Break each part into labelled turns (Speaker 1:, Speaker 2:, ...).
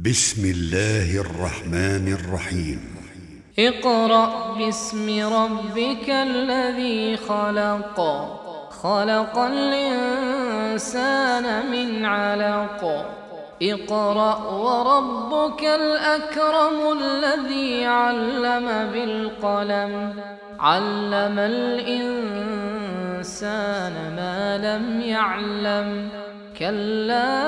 Speaker 1: بسم الله الرحمن الرحيم.
Speaker 2: اقرأ باسم ربك الذي خلق، خلق الإنسان من علق. اقرأ وربك الأكرم الذي علم بالقلم، علم الإنسان ما لم يعلم. كلا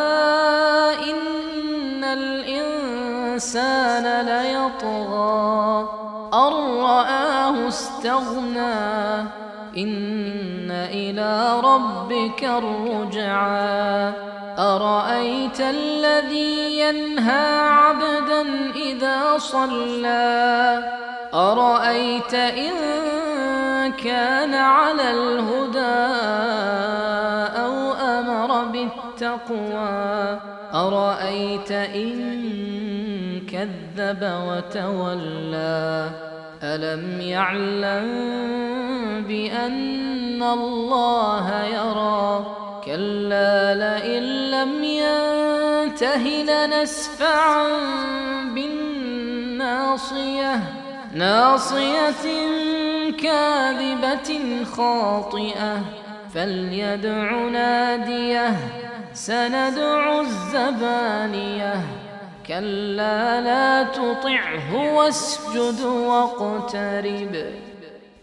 Speaker 2: إن الإنسان ليطغى أن رآه استغنى، إن إلى ربك الرجعى. أرأيت الذي ينهى عبدا إذا صلى، أرأيت إن كان على الهدى أو أمر بالتقوى، أرأيت إن كذب وتولى. ألم يعلم بأن الله يرى، كلا لئن لم ينته لنسفعا بالناصية، ناصية كاذبة خاطئة. فليدع ناديه سندع الزبانية. كلا لا تطعه واسجد واقترب.